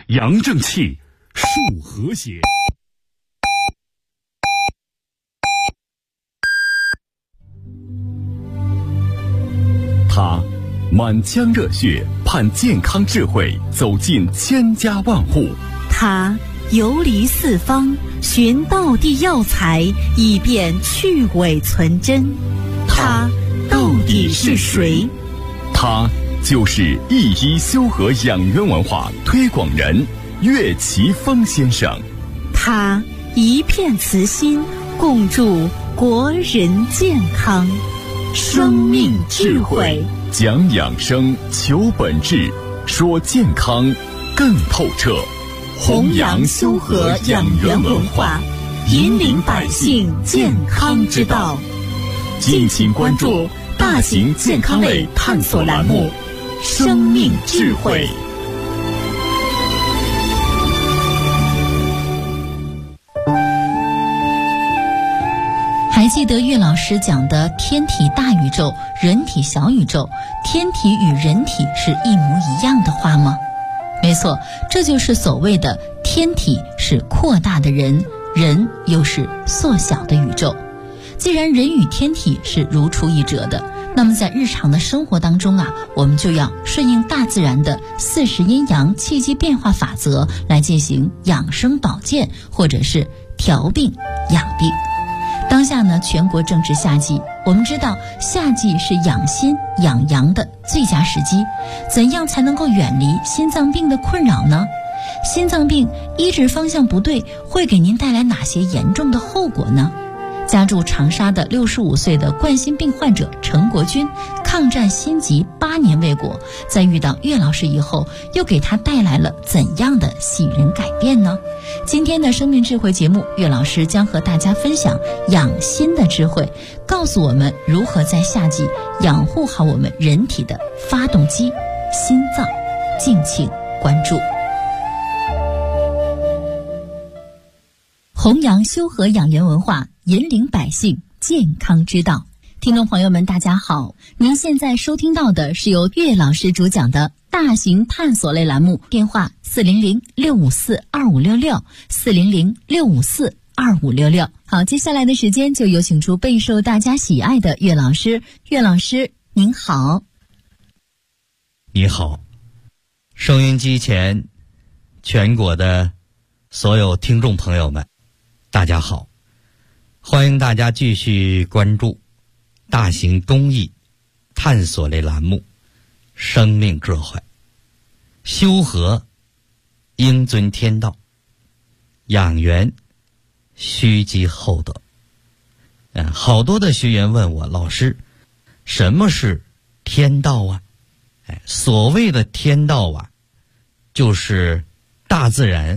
扬正气，树和谐。他满腔热血，盼健康智慧走进千家万户。 他游离四方，寻道地药材，以便去伪存真。他到底是谁？ 他就是一一修和养元文化推广人岳奇峰先生。 他一片慈心，共筑国人健康。生命智慧， 讲养生，求本质，说健康更透彻。 弘扬修和养元文化，引领百姓健康之道。 敬请关注大型健康类探索栏目《生命智慧》。 还记得岳老师讲的天体大宇宙，人体小宇宙，天体与人体是一模一样的话吗？没错，这就是所谓的天体是扩大的人，人又是缩小的宇宙。既然人与天体是如出一辙的，那么在日常的生活当中我们就要顺应大自然的40阴阳气机变化法则来进行养生保健，或者是调病养病。当下呢，全国正值夏季，我们知道夏季是养心养阳的最佳时机。怎样才能够远离心脏病的困扰呢？心脏病医治方向不对，会给您带来哪些严重的后果呢？家住长沙的65岁的冠心病患者陈国军，抗战心疾8年未果，在遇到岳老师以后，又给他带来了怎样的喜人改变呢？今天的生命智慧节目，岳老师将和大家分享养心的智慧，告诉我们如何在夏季养护好我们人体的发动机心脏。敬请关注。弘扬修和养元文化，引领百姓健康之道。听众朋友们大家好，您现在收听到的是由岳老师主讲的大型探索类栏目，电话400-654-2566 400-654-2566。好，接下来的时间就有请出备受大家喜爱的岳老师。岳老师您好。 你好，收音机前全国的所有听众朋友们大家好，欢迎大家继续关注大型公益探索类栏目《生命智慧》。修和应遵天道，养元须积厚德。好多的学员问我，老师，什么是天道啊？所谓的天道就是大自然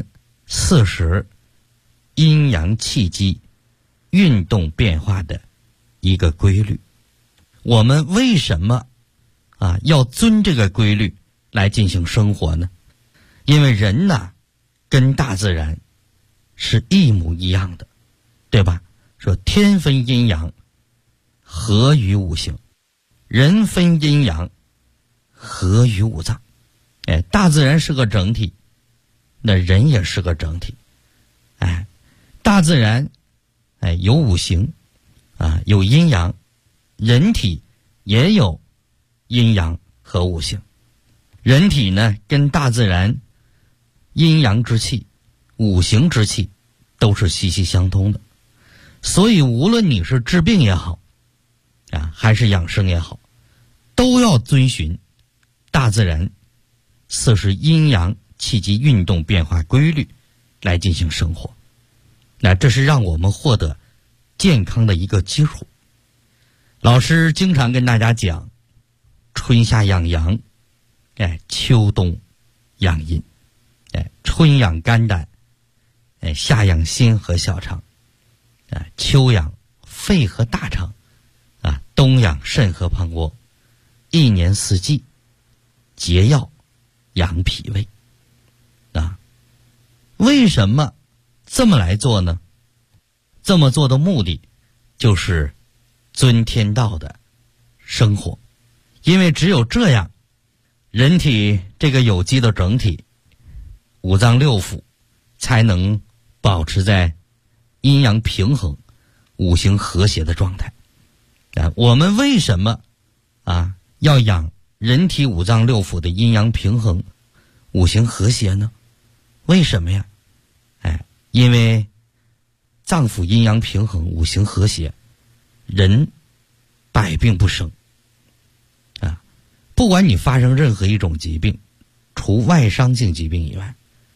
40阴阳气机运动变化的一个规律。我们为什么要遵这个规律来进行生活呢？因为人跟大自然是一模一样的，对吧？说天分阴阳，合于五行；人分阴阳，合于五脏。大自然是个整体，那人也是个整体。大自然有五行有阴阳，人体也有阴阳和五行。人体呢跟大自然阴阳之气、五行之气都是息息相通的。所以无论你是治病也好还是养生也好，都要遵循大自然40阴阳气机运动变化规律来进行生活。那这是让我们获得健康的一个基础。老师经常跟大家讲，春夏养阳，秋冬养阴。春养肝胆，夏养心和小肠，秋养肺和大肠，冬养肾和膀胱。一年四季节药养脾胃。为什么这么来做呢？这么做的目的就是遵天道的生活。因为只有这样，人体这个有机的整体五脏六腑才能保持在阴阳平衡、五行和谐的状态。我们为什么要养人体五脏六腑的阴阳平衡、五行和谐呢？为什么呀？因为脏腑阴阳平衡、五行和谐，人百病不生。不管你发生任何一种疾病，除外伤性疾病以外，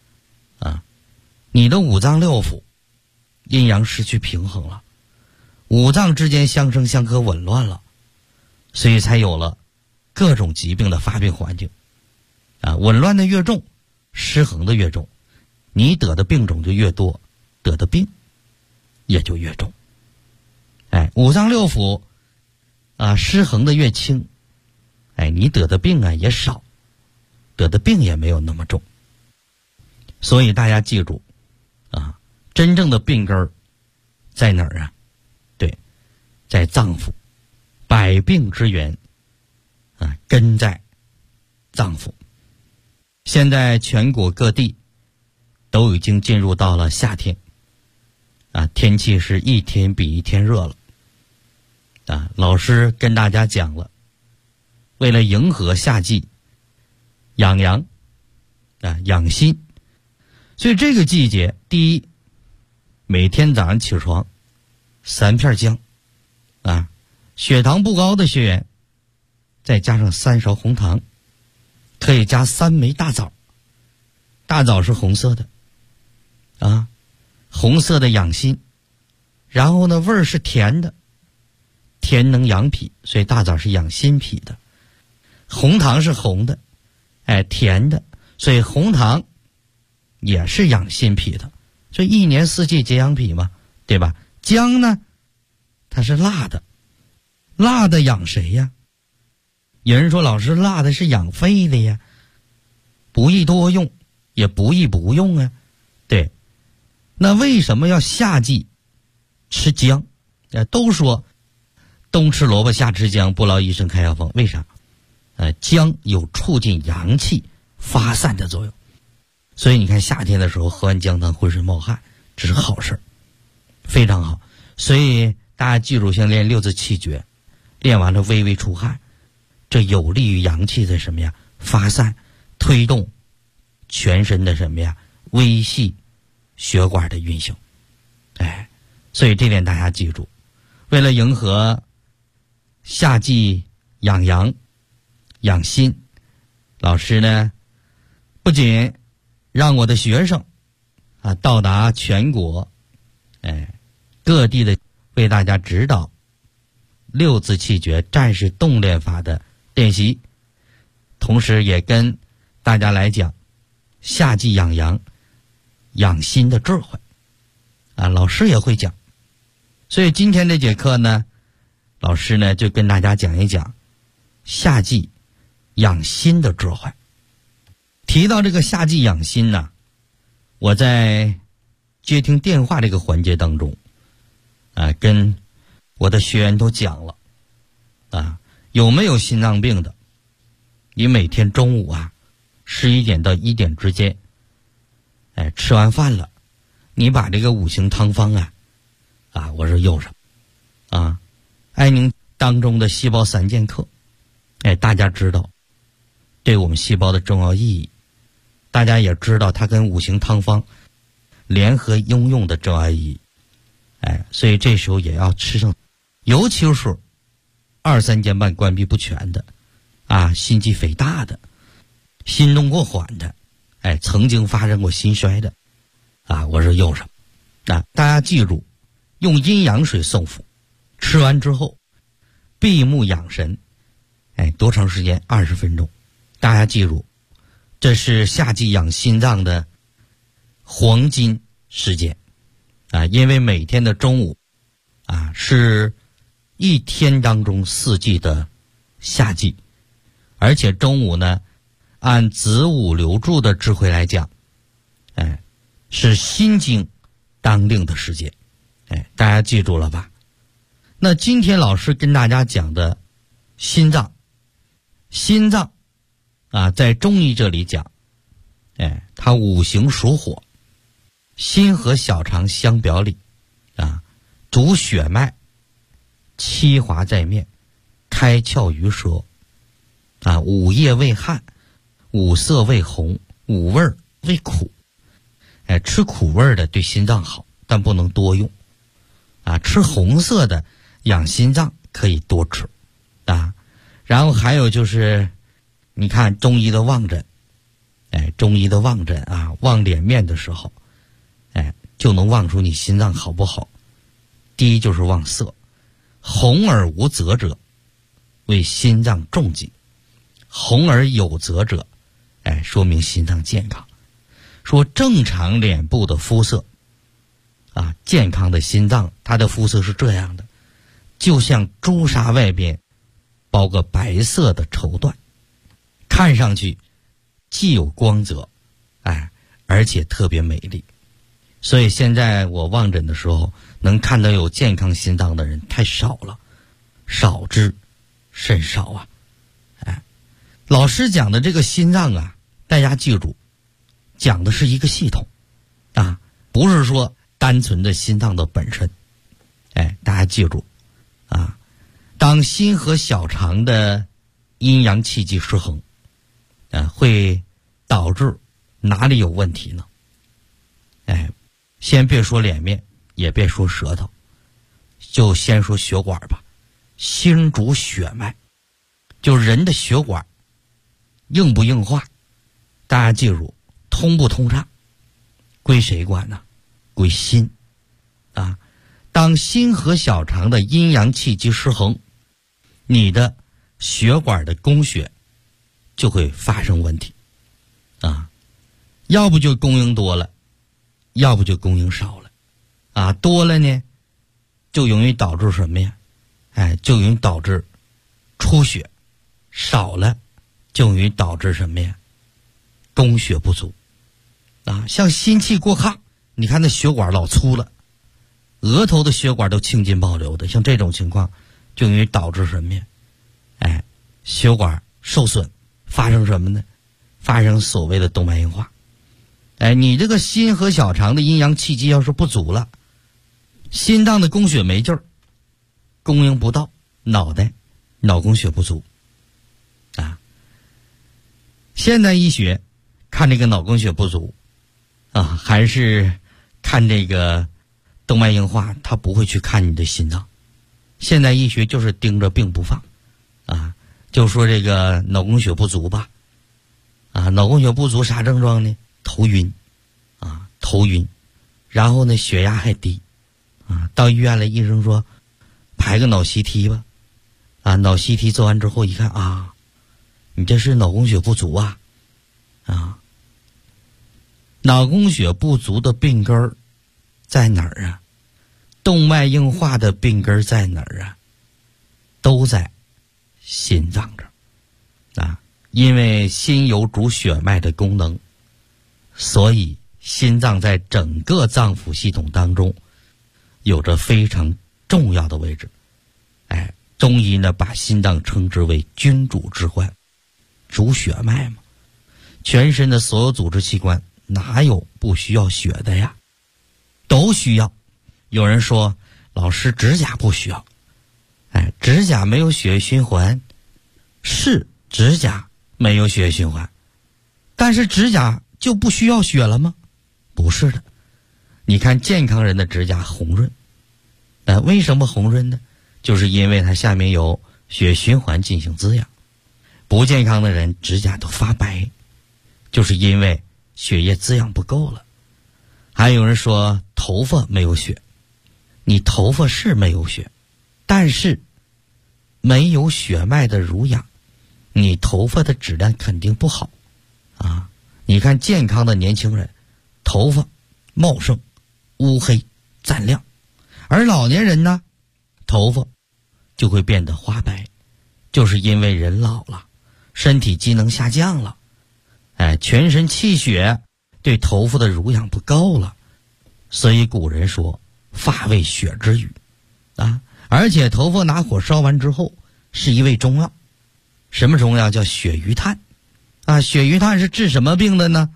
你的五脏六腑阴阳失去平衡了，五脏之间相生相克紊乱了，所以才有了各种疾病的发病环境。紊乱的越重，失衡的越重，你得的病种就越多，得的病也就越重。五脏六腑失衡的越轻，你得的病也少，得的病也没有那么重。所以大家记住真正的病根儿在哪儿对，在脏腑。百病之源根在脏腑。现在全国各地都已经进入到了夏天天气是一天比一天热了老师跟大家讲了，为了迎合夏季，养阳养心，所以这个季节，第一，每天早上起床3片姜血糖不高的学员再加上3勺红糖，可以加3枚大枣。大枣是红色的红色的养心，然后呢味儿是甜的，甜能养脾，所以大枣是养心脾的。红糖是红的甜的，所以红糖也是养心脾的，所以一年四季皆养脾嘛，对吧？姜呢它是辣的，辣的养谁呀？有人说老师，辣的是养肺的呀，不宜多用也不宜不用对，那为什么要夏季吃姜？都说冬吃萝卜夏吃姜，不劳医生开药方，为啥？姜有促进阳气发散的作用，所以你看夏天的时候喝完姜汤浑身冒汗，这是好事，非常好。所以大家记住，先练6字气诀，练完了微微出汗，这有利于阳气的什么呀？发散，推动全身的什么呀？微细血管的运行。所以这点大家记住，为了迎合夏季养阳养心，老师呢不仅让我的学生到达全国各地的为大家指导6字气诀战士动练法的练习，同时也跟大家来讲夏季养阳养心的智慧老师也会讲。所以今天这节课呢，老师呢就跟大家讲一讲夏季养心的智慧。提到这个夏季养心呢，我在接听电话这个环节当中跟我的学员都讲了有没有心脏病的，你每天中午11点到1点之间吃完饭了，你把这个五行汤方我说用上艾宁当中的细胞3剑客大家知道对我们细胞的重要意义，大家也知道它跟五行汤方联合应用的重要意义所以这时候也要吃上，尤其是2、3间半关闭不全的心肌肥大的，心动过缓的曾经发生过心衰的我说用上大家记住，用阴阳水送服，吃完之后闭目养神多长时间？20分钟。大家记住，这是夏季养心脏的黄金时间因为每天的中午是一天当中4季的夏季，而且中午呢按子午流注的智慧来讲是心经当令的时间大家记住了吧？那今天老师跟大家讲的心脏在中医这里讲它它五行属火，心和小肠相表里啊，主血脉，七华在面，开窍于舌啊，五液为汗，五色为红，五味为苦。吃苦味的对心脏好，但不能多用啊。吃红色的养心脏可以多吃啊。然后还有就是你看中医的望诊，中医的望诊啊，望脸面的时候就能望出你心脏好不好。第一就是望色，红而无泽者为心脏重疾，红而有泽者说明心脏健康。说正常脸部的肤色啊，健康的心脏它的肤色是这样的，就像朱砂外边包个白色的绸缎，看上去既有光泽而且特别美丽。所以现在我望诊的时候能看到有健康心脏的人太少了，少之甚少啊。老师讲的这个心脏啊，大家记住，讲的是一个系统啊，不是说单纯的心脏的本身。大家记住啊，当心和小肠的阴阳气机失衡会导致哪里有问题呢？先别说脸面，也别说舌头，就先说血管吧。心主血脉，就人的血管硬不硬化，大家记住，通不通畅归谁管呢？归心啊。当心和小肠的阴阳气机失衡，你的血管的供血就会发生问题啊，要不就供应多了，要不就供应少了啊。多了呢就容易导致什么呀？就容易导致出血，少了就容易导致什么呀？供血不足啊。像心气过亢，你看那血管老粗了，额头的血管都青筋暴流的，像这种情况就容易导致什么呀？血管受损，发生什么呢？发生所谓的动脉硬化。你这个心和小肠的阴阳气机要是不足了，心脏的供血没劲儿，供应不到脑供血不足啊。现代医学看这个脑供血不足啊，还是看这个动脉硬化，他不会去看你的心脏。现代医学就是盯着病不放啊，就说这个脑供血不足吧啊，脑供血不足啥症状呢？头晕啊，头晕，然后呢血压还低啊。到医院了，医生说排个脑 CT 吧啊，脑 CT 做完之后一看啊，你这是脑供血不足啊。脑供血不足的病根儿在哪儿啊？动脉硬化的病根儿在哪儿啊？都在心脏这儿啊。因为心有主血脉的功能，所以心脏在整个脏腑系统当中有着非常重要的位置。中医呢把心脏称之为君主之官，主血脉嘛。全身的所有组织器官哪有不需要血的呀？都需要。有人说老师指甲不需要，指甲没有血液循环，是指甲没有血液循环，但是指甲就不需要血了吗？不是的。你看健康人的指甲红润，为什么红润呢？就是因为它下面有血液循环进行滋养。不健康的人指甲都发白，就是因为血液滋养不够了。还有人说头发没有血，你头发是没有血，但是没有血脉的濡养，你头发的质量肯定不好啊。你看健康的年轻人头发茂盛乌黑湛亮，而老年人呢头发就会变得花白，就是因为人老了，身体机能下降了，全身气血对头发的濡养不够了。所以古人说发为血之余啊。而且头发拿火烧完之后是一味中药，什么中药？叫血鱼炭啊。血鱼炭是治什么病的呢？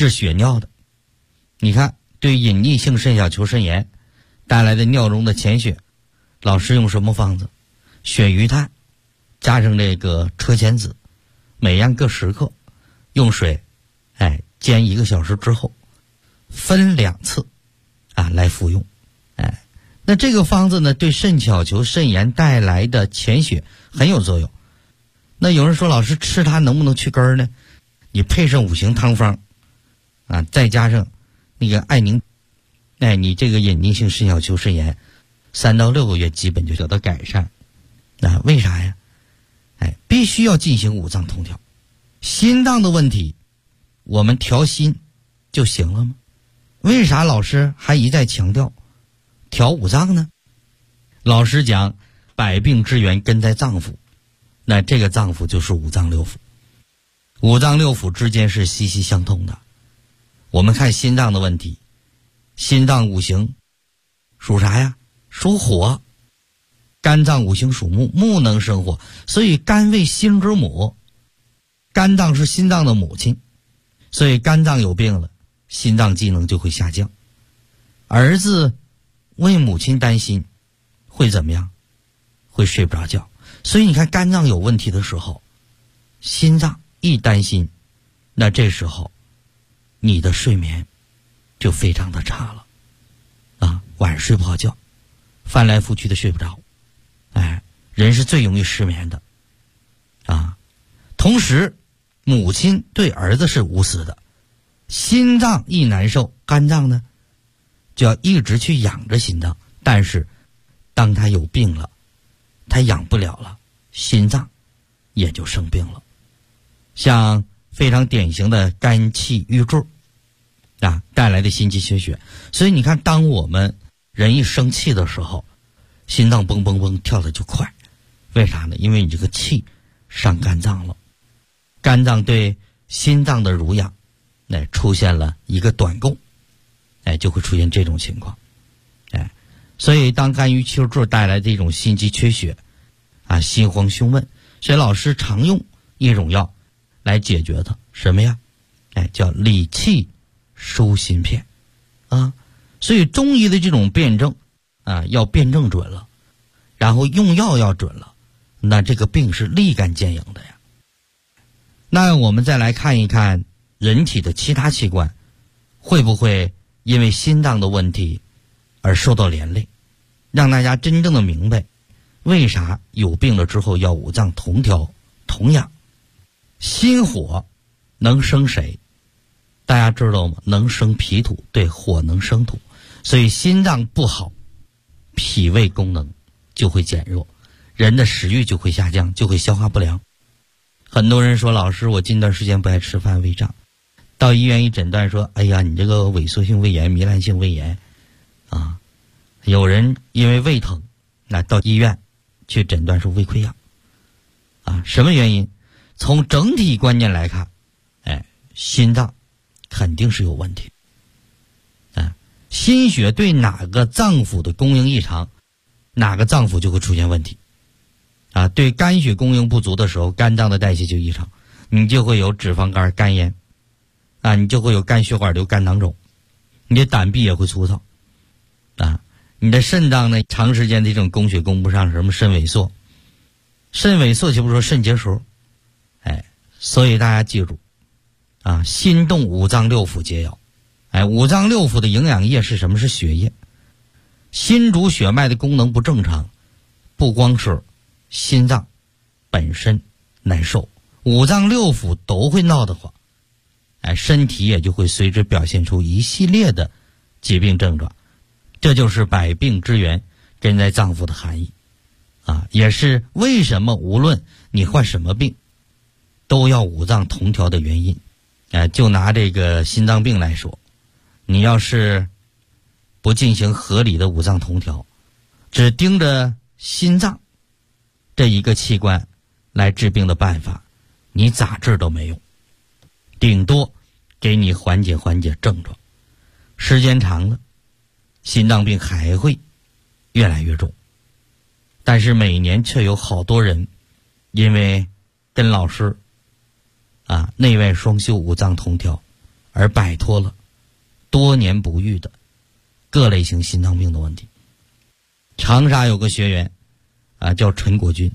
治血尿的。你看，对隐匿性肾小球肾炎带来的尿中的潜血，老师用什么方子？选鱼炭加上这个车前子，每样各10克，用水煎1个小时之后，分2次来服用。那这个方子呢，对肾小球肾炎带来的潜血很有作用。那有人说，老师吃它能不能去根呢？你配上5行汤方再加上那个艾宁，你这个隐匿性肾小球肾炎3到6个月基本就得到改善。为啥呀？必须要进行五脏通调。心脏的问题我们调心就行了吗？为啥老师还一再强调调五脏呢？老师讲百病之源根在脏腑，那这个脏腑就是五脏六腑。五脏六腑之间是息息相通的。我们看心脏的问题，心脏五行属啥呀？属火。肝脏五行属木，木能生火，所以肝为心之母，肝脏是心脏的母亲，所以肝脏有病了，心脏机能就会下降。儿子为母亲担心会怎么样？会睡不着觉。所以你看，肝脏有问题的时候，心脏一担心，那这时候你的睡眠就非常的差了晚上睡不好觉，翻来覆去的睡不着，人是最容易失眠的同时母亲对儿子是无私的，心脏一难受，肝脏呢就要一直去养着心脏，但是当他有病了，他养不了了，心脏也就生病了。像非常典型的肝气郁坠带来的心肌缺血。所以你看，当我们人一生气的时候，心脏蹦蹦蹦跳的就快，为啥呢？因为你这个气上肝脏了，肝脏对心脏的濡养出现了一个短供，就会出现这种情况。所以当肝郁气滞带来的一种心肌缺血心慌胸闷，所以老师常用一种药来解决它，什么呀？叫理气舒心片所以中医的这种辨证要辨证准了，然后用药要准了，那这个病是立竿见影的呀。那我们再来看一看人体的其他器官会不会因为心脏的问题而受到连累，让大家真正的明白为啥有病了之后要五脏同调同养。心火能生谁？大家知道吗？能生脾土，对，火能生土，所以心脏不好，脾胃功能就会减弱，人的食欲就会下降，就会消化不良。很多人说，老师我近段时间不爱吃饭，胃胀，到医院一诊断说，哎呀，你这个萎缩性胃炎、糜烂性胃炎有人因为胃疼到医院去诊断是胃溃疡什么原因？从整体观念来看心脏肯定是有问题心血对哪个脏腑的供应异常，哪个脏腑就会出现问题对肝血供应不足的时候，肝脏的代谢就异常，你就会有脂肪肝、肝炎你就会有肝血管瘤、肝囊肿，你的胆壁也会粗糙你的肾脏呢长时间的这种供血供不上，什么肾萎缩，肾萎缩就不说肾结石所以大家记住心动五脏六腑皆要五脏六腑的营养液是什么？是血液。心主血脉的功能不正常，不光是心脏本身难受，五脏六腑都会闹得慌身体也就会随之表现出一系列的疾病症状。这就是百病之源根在脏腑的含义也是为什么无论你患什么病都要五脏同调的原因就拿这个心脏病来说，你要是不进行合理的五脏同调，只盯着心脏这一个器官来治病的办法，你咋治都没用，顶多给你缓解症状，时间长了心脏病还会越来越重。但是每年却有好多人因为跟老师内外双修五脏同调而摆脱了多年不愈的各类型心脏病的问题。长沙有个学员叫陈国军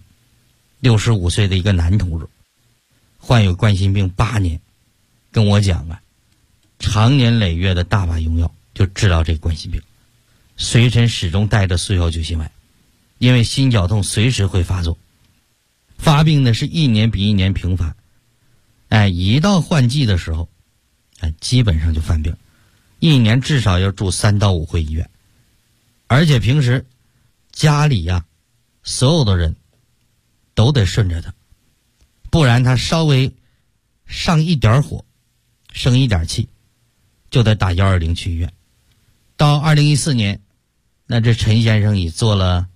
，65岁的一个男同志，患有冠心病8年，跟我讲常年累月的大把用药就治疗这个冠心病，随身始终带着速效救心丸，因为心绞痛随时会发作，发病呢是一年比一年频繁，一到换季的时候，基本上就犯病，一年至少要住3到5回医院，而且平时家里所有的人都得顺着他，不然他稍微上一点火，生一点气，就得打120去医院。到2014年，那这陈先生已做了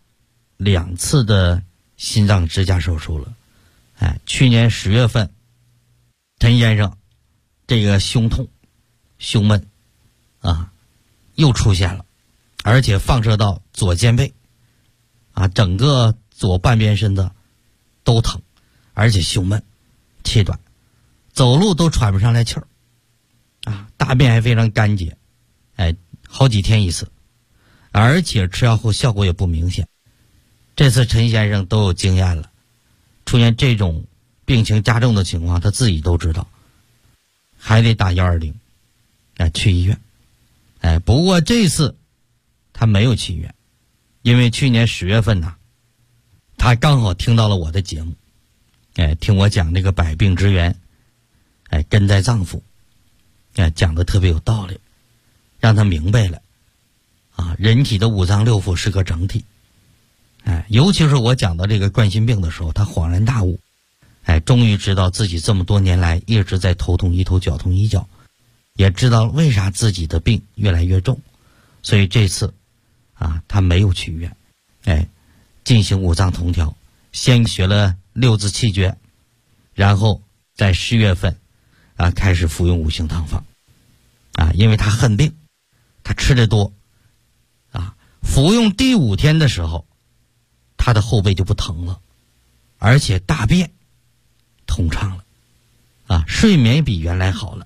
2次的心脏支架手术了。去年10月份，陈先生这个胸痛、胸闷又出现了，而且放射到左肩背整个左半边身子都疼，而且胸闷、气短，走路都喘不上来气儿大便还非常干结，好几天一次，而且吃药后效果也不明显。这次陈先生都有经验了，出现这种病情加重的情况，他自己都知道，还得打120去医院。不过这次他没有去医院，因为去年10月份他刚好听到了我的节目，听我讲这个百病之源，根在脏腑，讲的特别有道理，让他明白了人体的5脏6腑是个整体。尤其是我讲到这个冠心病的时候，他恍然大悟，终于知道自己这么多年来一直在头痛医头，脚痛医脚，也知道为啥自己的病越来越重。所以这次他没有去医院，进行5脏同调，先学了6字气诀，然后在10月份开始服用五行汤方因为他恨病，他吃得多服用第5天的时候，他的后背就不疼了，而且大便通畅了睡眠比原来好了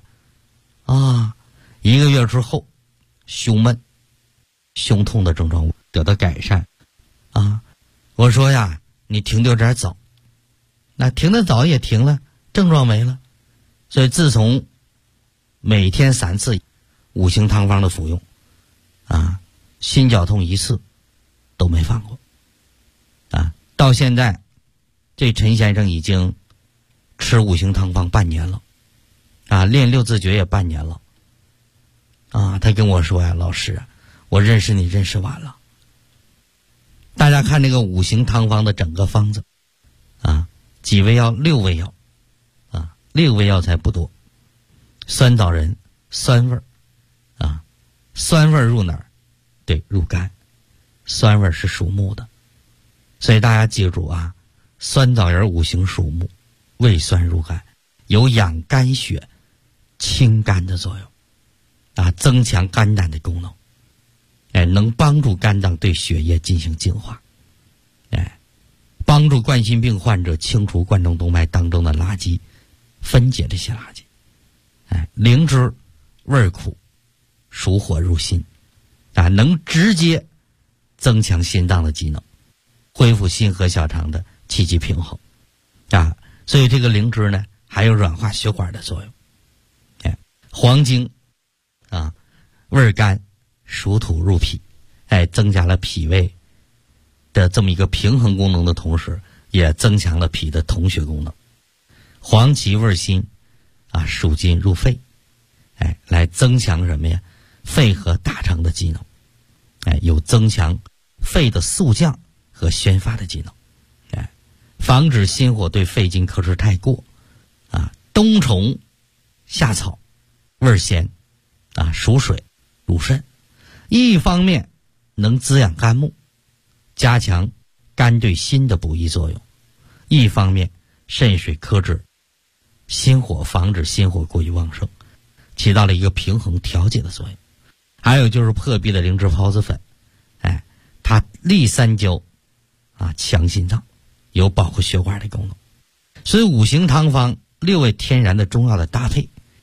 1个月之后，胸闷、胸痛的症状得到改善我说你停得有点早，那停得早也停了，症状没了。所以自从每天3次五行汤方的服用心绞痛1次都没放过到现在这陈先生已经吃五行汤方半年了练6字诀也半年了他跟我说老师我认识你认识晚了。大家看这个五行汤方的整个方子几味药？6味药6味药材不多。酸枣仁酸味酸味入哪儿？对，入肝。酸味是属木的，所以大家记住酸枣仁五行属木，味酸入肝，有养肝血、清肝的作用增强肝胆的功能，能帮助肝脏对血液进行净化，帮助冠心病患者清除冠状动脉当中的垃圾，分解这些垃圾。灵芝味苦，属火入心能直接增强心脏的机能，恢复心和小肠的气机平衡所以这个灵芝呢还有软化血管的作用。黄精味甘，属土入脾，增加了脾胃的这么一个平衡功能的同时，也增强了脾的统血功能。黄芪味辛属金入肺，来增强什么呀？肺和大肠的机能，有增强肺的肃降和宣发的机能，防止心火对肺经克制太过。冬虫夏草味咸属水入肾，一方面能滋养肝木，加强肝对心的补益作用，一方面肾水克制心火，防止心火过于旺盛，起到了一个平衡调节的作用。还有就是破壁的灵芝孢子粉，它利三焦强心脏，有保护血管的功能。所以五行汤方6味天然的中药的搭配，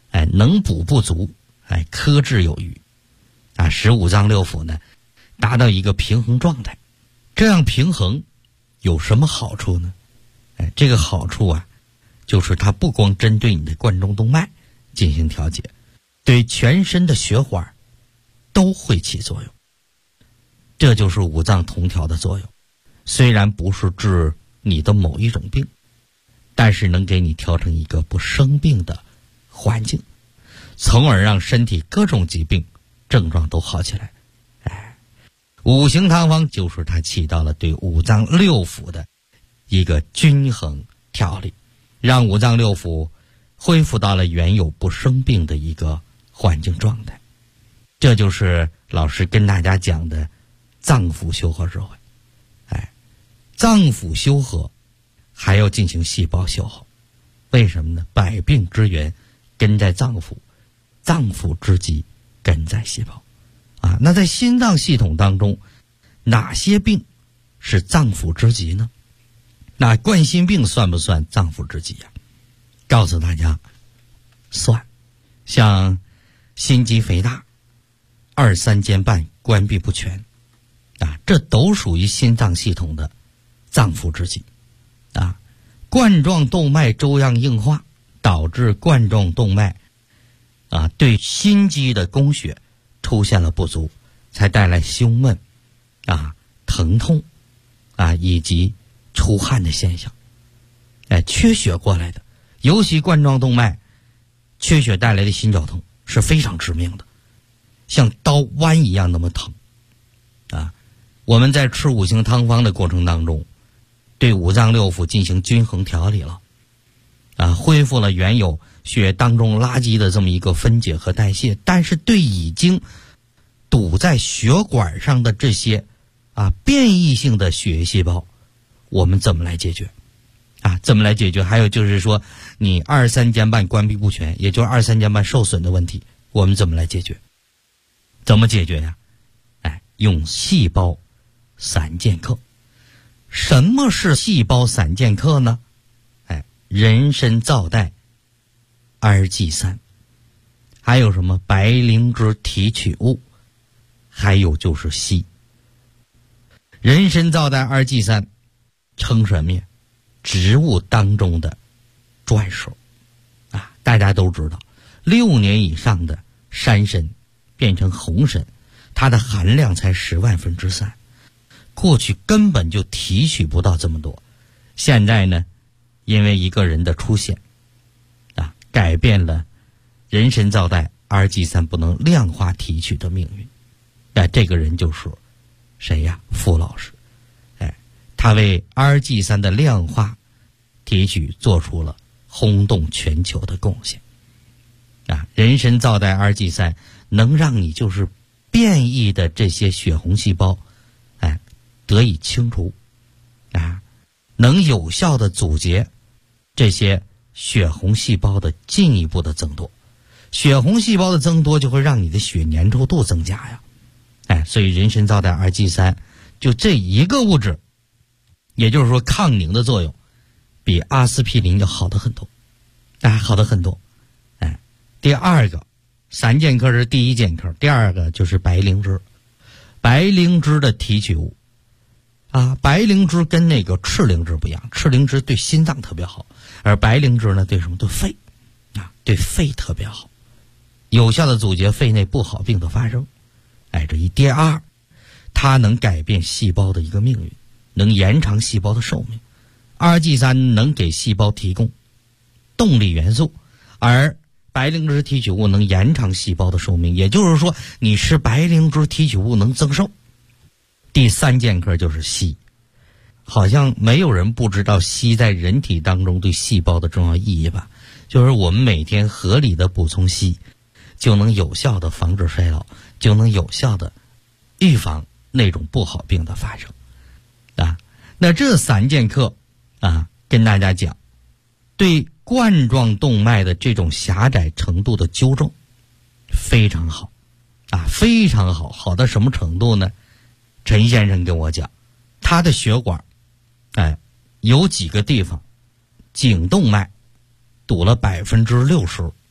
能补不足，克制有余，使五脏六腑呢达到一个平衡状态。这样平衡有什么好处呢？这个好处就是它不光针对你的冠状动脉进行调节，对全身的血管都会起作用。这就是五脏同调的作用。虽然不是治你的某一种病，但是能给你调成一个不生病的环境，从而让身体各种疾病症状都好起来。五行汤方就是它起到了对五脏六腑的一个均衡调理，让五脏六腑恢复到了原有不生病的一个环境状态。这就是老师跟大家讲的脏腑修合智慧。脏腑修合还要进行细胞修合，为什么呢？百病之源根在脏腑，脏腑之基根在细胞。那在心脏系统当中，哪些病是脏腑之基呢？那冠心病算不算脏腑之基呀？告诉大家，算。像心肌肥大、二三间瓣关闭不全，这都属于心脏系统的脏腑之基。冠状动脉粥样硬化导致冠状动脉对心肌的供血出现了不足，才带来胸闷疼痛以及出汗的现象。缺血过来的，尤其冠状动脉缺血带来的心绞痛是非常致命的，像刀剜一样那么疼。我们在吃五行汤方的过程当中，对五脏六腑进行均衡调理了，恢复了原有血当中垃圾的这么一个分解和代谢，但是对已经堵在血管上的这些变异性的血液细胞，我们怎么来解决？怎么来解决？还有就是说，你二三间瓣关闭不全，也就是二三间瓣受损的问题，我们怎么来解决？怎么解决呀？用细胞散健克。什么是细胞散健克呢？人参皂苷二剂3，还有什么白灵芝提取物，还有就是硒。人参皂苷二剂3称什么呀？植物当中的专属。大家都知道，6年以上的山参变成红参，它的含量才100000分之3，过去根本就提取不到这么多。现在呢，因为一个人的出现改变了人参皂苷二剂3不能量化提取的命运。这个人就是谁呀？傅老师。他为二剂3的量化提取做出了轰动全球的贡献。人参皂苷二剂3能让你就是变异的这些血红细胞得以清除，能有效的阻截这些血红细胞的进一步的增多。血红细胞的增多就会让你的血粘稠度增加呀。所以人参皂苷二剂3就这一个物质，也就是说抗凝的作用比阿司匹林要好得很多，好得很多。第二个散健克是第一健克，第二个就是白灵芝。白灵芝的提取物白灵芝跟那个赤灵芝不一样，赤灵芝对心脏特别好，而白灵芝呢对什么？对肺对肺特别好，有效的阻截肺内不好病的发生。这一。第二，它能改变细胞的一个命运，能延长细胞的寿命。二剂3能给细胞提供动力元素，而白灵芝提取物能延长细胞的寿命，也就是说你吃白灵芝提取物能增寿。第3健克就是硒。好像没有人不知道硒在人体当中对细胞的重要意义吧？就是我们每天合理的补充硒，就能有效的防止衰老，就能有效的预防那种不好病的发生。那这散健克跟大家讲，对冠状动脉的这种狭窄程度的纠正非常好非常好。好到什么程度呢？陈先生跟我讲，他的血管有几个地方颈动脉堵了60%，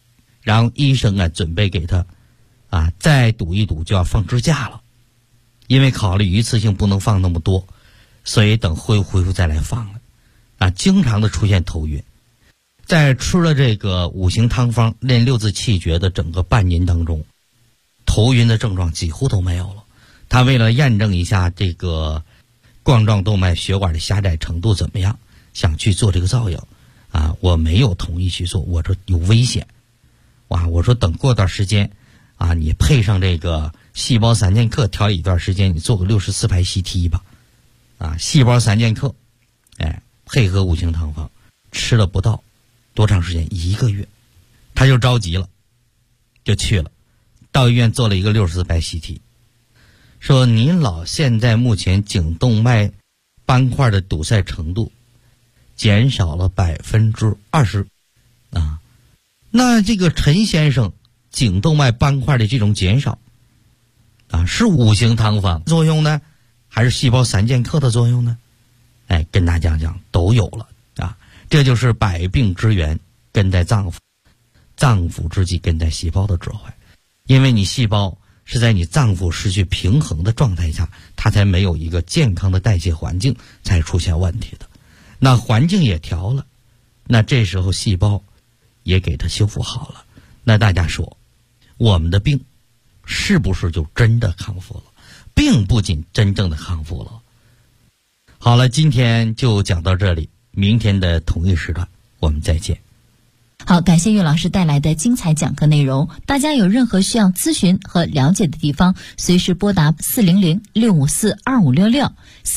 然后医生啊准备给他再堵一堵就要放支架了，因为考虑一次性不能放那么多，所以等恢复再来放了经常的出现头晕。在吃了这个五行汤方练六字气诀的整个半年当中，头晕的症状几乎都没有了。他为了验证一下这个冠状动脉血管的狭窄程度怎么样，想去做这个造影我没有同意去做，我说有危险我说等过段时间你配上这个细胞3剑客调理一段时间，你做个64排 CT 吧细胞3剑客配合五行汤方吃了不到多长时间，1个月，他就着急了，就去了，到医院做了一个64排 CT， 说您老现在目前颈动脉斑块的堵塞程度减少了20%那这个陈先生颈动脉斑块的这种减少是五行汤方作用呢，还是细胞3剑客的作用呢？跟大家讲都有了这就是百病之源根在脏腑，脏腑之际根在细胞的智慧。因为你细胞是在你脏腑失去平衡的状态下，它才没有一个健康的代谢环境，才出现问题的。那环境也调了，那这时候细胞也给它修复好了。那大家说，我们的病是不是就真的康复了？并不仅真正的康复了。好了，今天就讲到这里，明天的同一时段我们再见。 好，感谢岳老师带来的精彩讲课内容。大家有任何需要咨询和了解的地方，随时拨打400-654-2566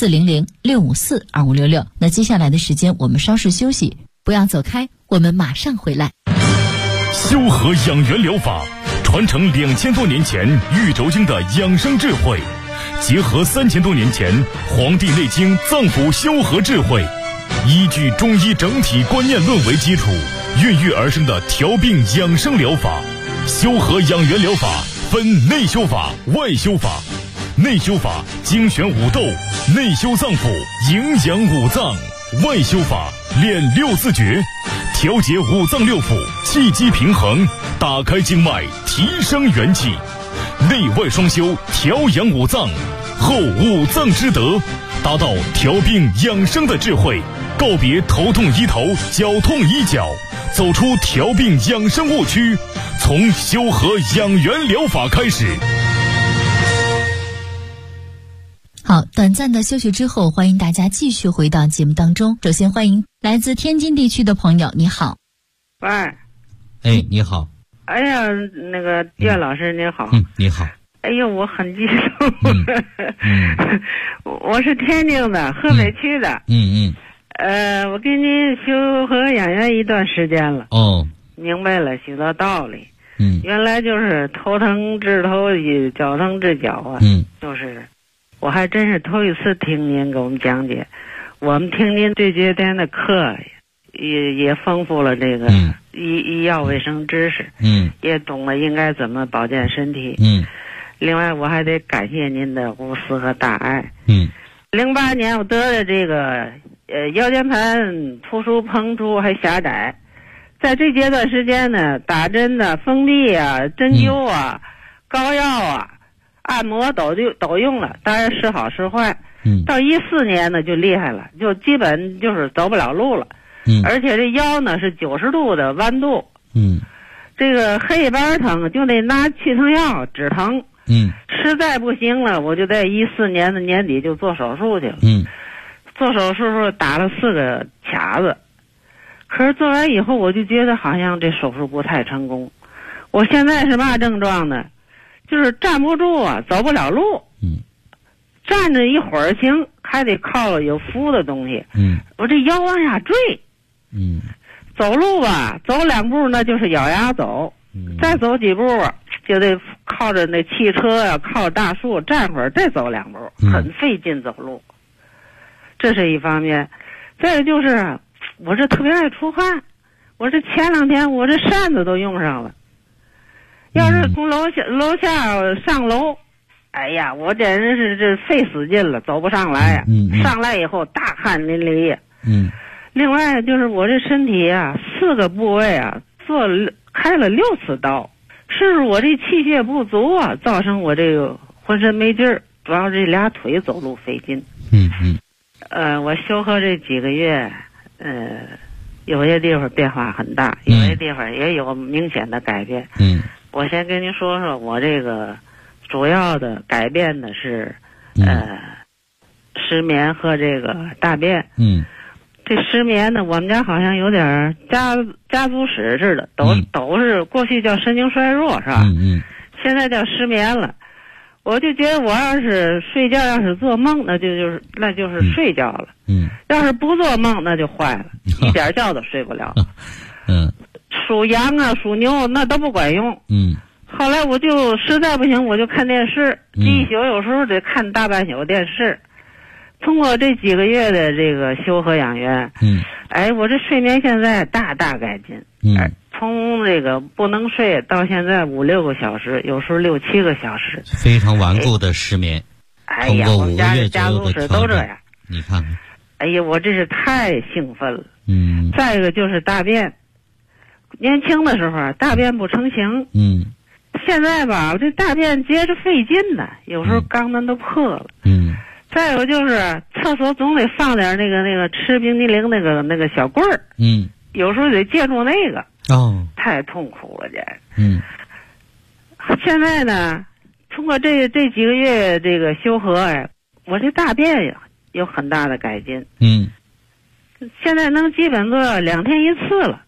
400-654-2566。那接下来的时间我们稍事休息，不要走开，我们马上回来。 修和养元疗法传承2000多年前玉轴经的养生智慧，结合3000多年前《黄帝内经》脏腑修和智慧，依据中医整体观念论为基础，孕育而生的调病养生疗法。修和养元疗法分内修法、外修法。内修法精选五斗，内修脏腑，营养五脏；外修法练六字诀，调节五脏六腑，气机平衡，打开经脉，提升元气。内外双修，调养五脏，后五脏之德，达到调病养生的智慧，告别头痛医头，脚痛医脚，走出调病养生误区，从修和养元疗法开始。 好，短暂的休息之后，欢迎大家继续回到节目当中。首先欢迎来自天津地区的朋友，你好。 喂。 你好。 哎呀，那个岳老师你好。 你好。 哎呦，我很激动。我是天津的，河北区的。我跟您修和养元一段时间了。明白了许多道理。原来就是头疼治头，脚疼治脚就是我还真是头一次听您给我们讲解。我们听您这些天的课也丰富了这个医药卫生知识，也懂了应该怎么保健身体。另外我还得感谢您的无私和大爱。08年我得的这个腰间盘突出膨出还狭窄，在这阶段时间呢，打针的封闭针灸膏药按摩都用了，当然是好是坏。到14年呢就厉害了，就基本就是走不了路了。而且这腰呢是90度的弯度。这个黑板疼就得拿去疼药止疼。实在不行了，我就在14年的年底就做手术去了。做手术时候打了4个卡子，可是做完以后我就觉得好像这手术不太成功。我现在是嘛症状呢？就是站不住走不了路。站着一会儿行，还得靠有扶的东西。我这腰往下坠。走路走2步那就是咬牙走。再走几步就得靠着那汽车靠大树站会儿，再走2步，很费劲走路。这是一方面。再有就是我这特别爱出汗，我这前2天我这扇子都用上了。要是从楼下上楼，哎呀，我简直是这费死劲了，走不上来上来以后大汗淋漓。另外就是我这身体4个部位做开了6次刀，是我这气血不足啊，造成我这个浑身没劲儿，主要这俩腿走路费劲。我修合这几个月，有些地方变化很大，有些地方也有明显的改变。我先跟您说说，我这个主要的改变的是，失眠和这个大便。这失眠呢，我们家好像有点家族史似的，都是过去叫神经衰弱是吧？现在叫失眠了。我就觉得我要是睡觉，要是做梦，那就是睡觉了。要是不做梦，那就坏了，一点觉都睡不了。属羊啊，属牛那都不管用。后来我就实在不行，我就看电视，一宿有时候得看大半宿电视。通过这几个月的这个修和养元，我这睡眠现在大改进。从这个不能睡到现在5-6个小时，有时候6-7个小时， 非常顽固的失眠。通过5个月左右的都这样。 你看看， 我这是太兴奋了。再一个就是大便，年轻的时候啊，大便不成形。现在吧，我这大便接着费劲呢，有时候肛门都破了。再有就是厕所总得放点那个吃冰激凌那个小棍儿。有时候得借助那个。太痛苦了这。现在呢，通过这几个月这个修和我这大便有很大的改进。现在能基本做2天1次了。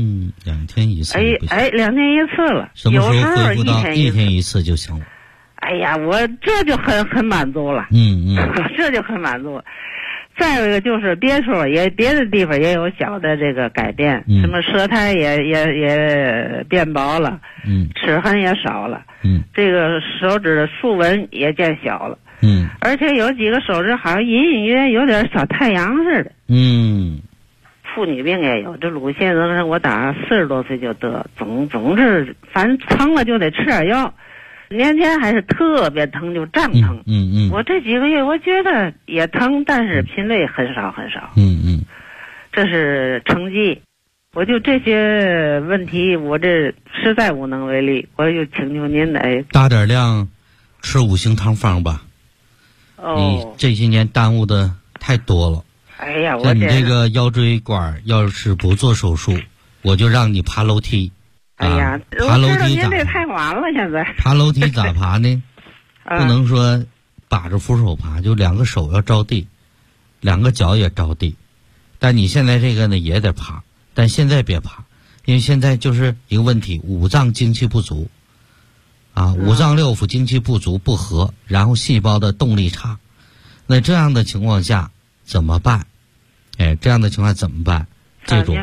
2天1次。 2天1次了。 什么时候恢复到1天1次就行了？ 我这就很满足了。这就很满足。再有一个就是别的地方也有小的这个改变，什么舌苔也变薄了，齿痕也少了，这个手指的竖纹也见小了，而且有几个手指好像隐隐约有点小太阳似的。妇女病也有，这乳腺增生我打40多岁就得，总是反正疼了就得吃点药。年前还是特别疼，就胀疼。我这几个月我觉得也疼，但是频率很少很少。这是成绩。我就这些问题，我这实在无能为力，我就请求您来大点量吃5行汤方吧。你这些年耽误的太多了。像你这个腰椎管要是不做手术，我就让你爬楼梯。 爬楼梯您这太晚了，现在爬楼梯咋爬呢？不能说把着扶手爬，就2个手要着地，2个脚也着地。但你现在这个呢也得爬，但现在别爬，因为现在就是一个问题，五脏精气不足五脏六腑精气不足不和，然后细胞的动力差。那这样的情况下怎么办？这样的情况怎么办？这种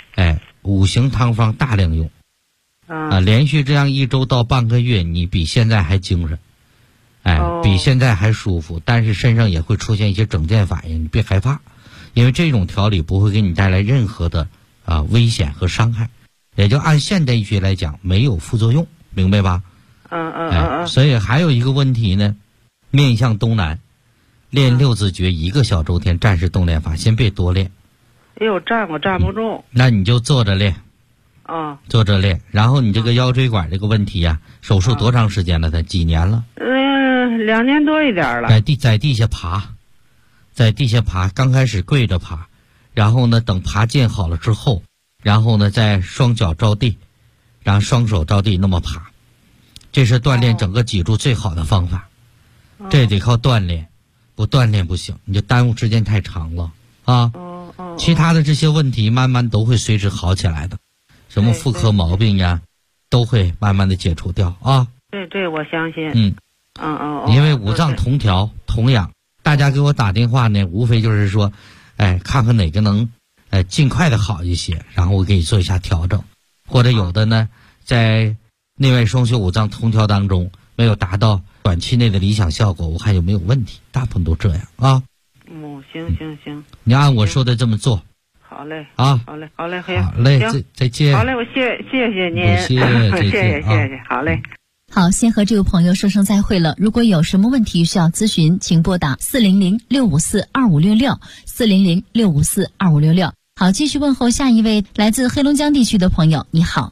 5行汤方大量用。连续这样1周到半个月，你比现在还精神，比现在还舒服，但是身上也会出现一些整件反应，你别害怕，因为这种调理不会给你带来任何的危险和伤害，也就按现代医学来讲没有副作用，明白吧？所以还有一个问题呢，面向东南练6字诀1个小周天战士动练法，先别多练。 站我站不住。 那你就坐着练。坐着练，然后你这个腰椎管这个问题手术多长时间了？才几年了 ？2年多一点了。 在地下爬，刚开始跪着爬，然后呢，等爬健好了之后，然后呢，再双脚着地，然后双手着地那么爬，这是锻炼整个脊柱最好的方法。这得靠锻炼，不锻炼不行，你就耽误时间太长了其他的这些问题慢慢都会随之好起来的。什么妇科毛病都会慢慢的解除掉对，我相信。 因为五脏同调同养，大家给我打电话呢，无非就是说，看看哪个能尽快的好一些，然后我给你做一下调整，或者有的呢，在内外双修五脏同调当中没有达到短期内的理想效果，我看有没有问题，大部分都这样行， 你按我说的这么做。 好嘞， 好嘞，再见。 好嘞，我谢谢您，谢谢，好嘞。 好，先和这位朋友说声再会了。如果有什么问题需要咨询，请拨打400-654-2566，400-654-2566。好，继续问候下一位来自黑龙江地区的朋友，你好。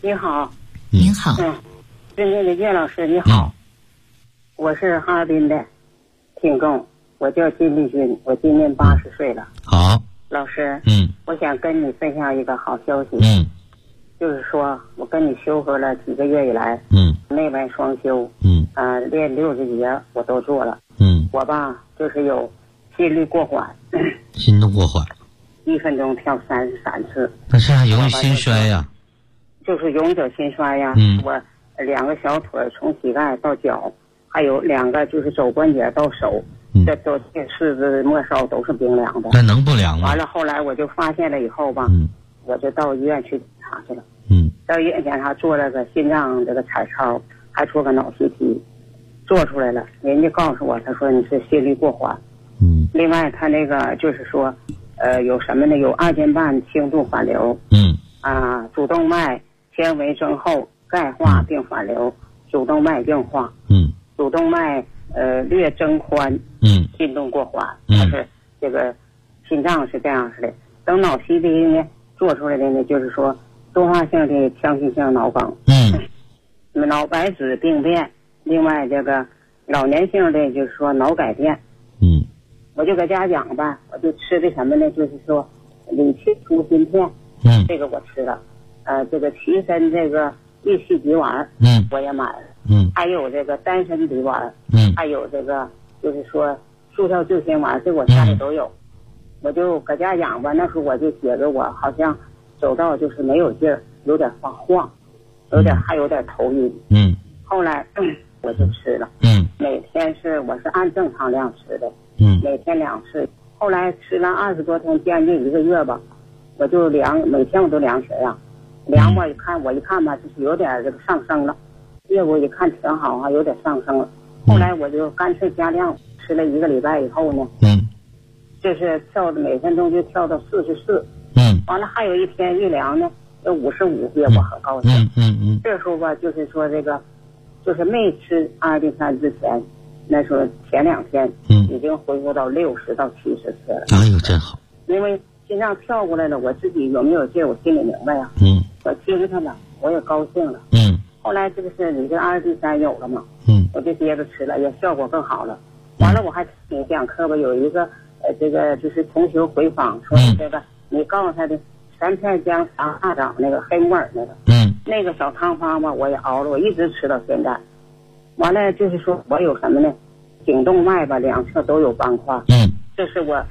你好。 您好。 尊敬的岳老师，你好。我是哈尔滨的听众，我叫金丽君，我今年80岁了。 好。 老师，我想跟你分享一个好消息。就是说我跟你修合了几个月以来，内外双修，练60节我都做了。我吧就是有心率过缓。 心动过缓。 1分钟跳33次。 那是还容易心衰呀。 就是容易得心衰呀。我2个小腿从膝盖到脚，还有2个就是肘关节到手，这都四肢末梢都是冰凉的。 那能不凉吗？ 完了后来我就发现了以后吧，我就到医院去检查去了。到医院检查做了个心脏这个彩超，还做个脑 CT， 做出来了。人家告诉我，他说你是心率过缓。另外他那个就是说，有什么呢？有2间半轻度反流。主动脉纤维增厚、钙化并反流，主动脉硬化。主动脉略增宽。心动过缓。它是这个心脏是这样式的。等脑 CT 呢做出来的呢，就是说多发性的腔隙性脑梗。脑白质病变，另外这个老年性的就是说脑改变。我就搁家讲吧，我就吃的什么呢？就是说理气舒心片。这个我吃了。这个齐参这个益气吉丸。我也买了。还有这个丹参吉丸。还有这个就是说速效救心丸，这个我家里都有。我就搁家养吧，那时候我就觉得我好像走道就是没有劲儿，有点发晃，还有点头晕。后来我就吃了。每天我是按正常量吃的。每天2次。后来吃了20多天，将近1个月吧，我就每天我都量血压。量我一看吧，就是有点这个上升了。我一看挺好啊，有点上升了。后来我就干脆加量，吃了1个礼拜以后呢，就是跳的每分钟就跳到44。完了还有一天一量呢有55，我很高兴。这时候吧，就是说这个就是没吃阿尔地山之前，那时候前2天已经恢复到60到70次了。 哎呦真好。 因为心脏跳过来了，我自己有没有劲我心里明白啊。我精神了，我也高兴了。后来这个是你这阿尔地山有了嘛，我就接着吃了，也效果更好了。完了我还听讲课吧，有一个这个就是同学回访说这个你告诉他的3片姜sar大枣那个黑木耳那个，那个小汤方吧我也熬了，我一直吃到现在。完了就是说我有什么呢？颈动脉吧2侧都有斑块。这是我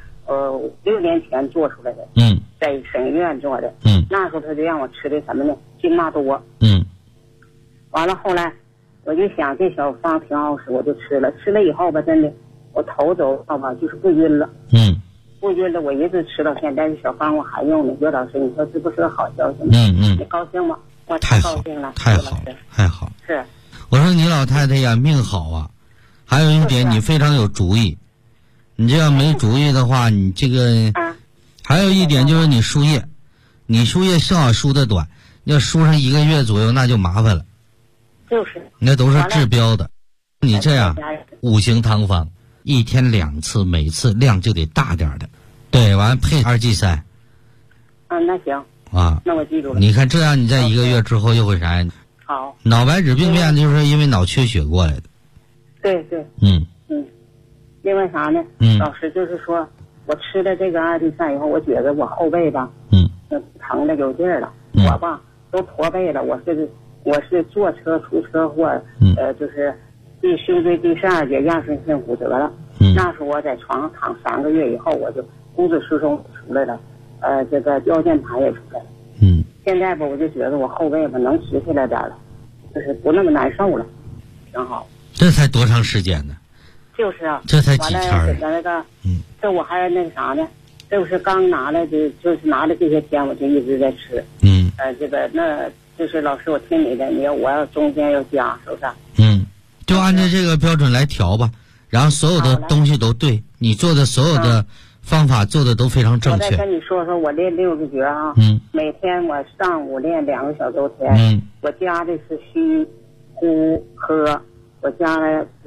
6年前做出来的。在省医院做的。那时候他就让我吃的什么呢？金纳多。完了后来我就想这小方挺好使，我就吃了。吃了以后吧，真的我头走到吧就是不晕了。不晕了，我一直吃到现在。这小方我还用呢。岳老师，你说这不是个好消息吗？你高兴吗？我太高兴了， 太好了，太好。 是。 我说你老太太呀，命好啊。还有一点，你非常有主意。你这样没主意的话，你这个还有一点就是你输液，你输液正好输的短，要输上1个月左右那就麻烦了。 就是那都是治标的。你这样5行汤方，1天2次，每次量就得大点的。对，完配2G3。 那行啊， 那我记住了。 你看这样，你在1个月之后又会啥呀？ 好。脑白质病变就是因为脑缺血过来的。 对。另外啥呢？老师就是说我吃了这个阿尔地山以后，我觉得我后背吧，疼的有劲儿了。我吧都驼背了，我是坐车出车祸，就是胸椎第12节亚顺性骨折了。那时候我在床上躺3个月以后，我就骨质疏松出来了，这个腰间盘也出来了。现在吧，我就觉得我后背吧能直起来点了，就是不那么难受了，挺好。 这才多长时间呢？ 就是啊， 这才几天儿。 那个，这我还那个啥呢？这不是刚拿来的，就是拿了这些天，我就一直在吃。这个那就是老师，我听你的，我要中间要加，是不是？ 就按照这个标准来调吧，然后所有的东西都对，你做的所有的方法做的都非常正确。 我再跟你说说，我练60节啊。每天我上午练2个小周天。我加的是虚、呼、喝，我加